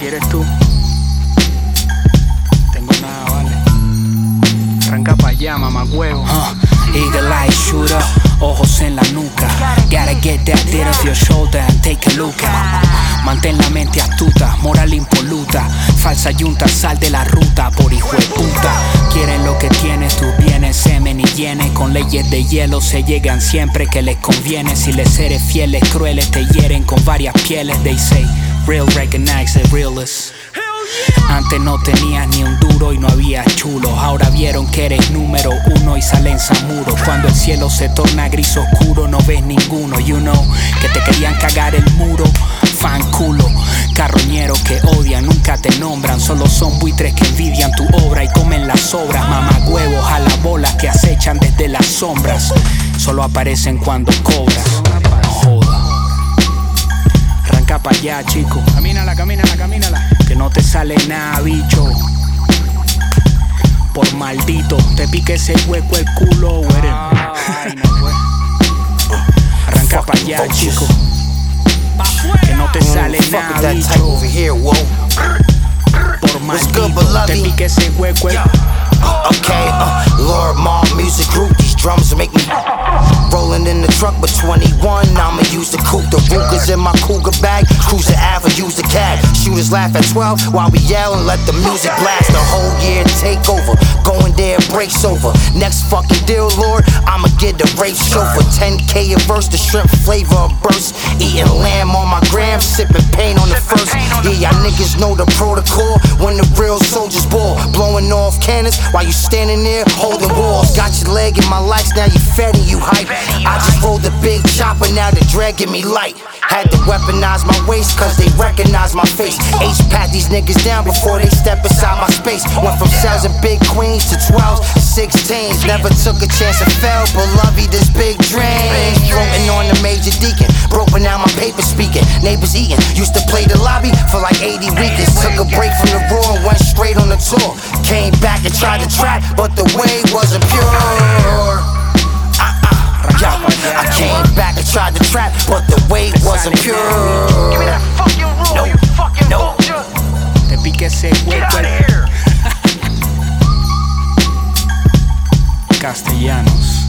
¿Quieres tú? Tengo nada, vale. Arranca pa' allá, mamagüevo. Eagle eye shooter, ojos en la nuca. Gotta get that dirt off your shoulder and take a look out. Mantén la mente astuta, moral impoluta. Falsa yunta, sal de la ruta por hijo de puta. Quieren lo que tienes, tus bienes, semen y yenes. Con leyes de hielo se llegan siempre que les conviene. Si les eres fieles, crueles te hieren con varias pieles. They say, real recognize the realest. Antes no tenías ni un duro y no había chulos. Ahora vieron que eres número uno y salen zamuros. Cuando el cielo se torna gris oscuro no ves ninguno. You know que te querían cagar el muro. Fan culo, carroñeros que odian, nunca te nombran. Solo son buitres que envidian tu obra y comen las sobras. Mamagüevos a las bolas que acechan desde las sombras. Solo aparecen cuando cobras. No joda. Arranca pa' allá, chico. Camínala, camínala, camínala. Que no te sale nada, bicho. Por maldito, te pique ese hueco el culo, güey. Ay, no fue. Arranca pa' allá, chico. Que no te sale nada, bicho. Por maldito, te pique ese hueco el... Okay, Lord Mall Music Group, these drums make me rolling in the truck, but 21, I'ma use the coupe. The Ruger's in my Cougar bag, Cruiser Ave, use the cab. Shooters laugh at 12 while we yell and let the music blast. The whole year take over, going there, breaks over. Next fucking deal, Lord, I'ma get the race chauffeur. 10K a verse, the shrimp flavor of burst. Eating lamb on my gram, sipping pain on the first. Yeah, y'all niggas know the protocol when the real soldiers ball. Blowing off cannons while you standing there holding walls. Got your leg in my lights, now you fed and you hype. I just rolled a big chopper, now the drag get me light. Had to weaponize my waist, cause they recognize my face. H-pat these niggas down before they step inside my space. Went from cells and big queens to 12s, 16s. Never took a chance and fell, but lovey this big dream. Floating on the major deacon, broken out my paper speaking. Neighbors eating, used to play the lobby for like 80 weekends. Took a break from the raw and went straight on the tour. Came back and tried to trap, but the way wasn't pure. I came back and tried to trap, but the way wasn't pure. Give me that fucking rule, you fucking vulture. Te pique ese Get hueco out of el... here. Castellanos.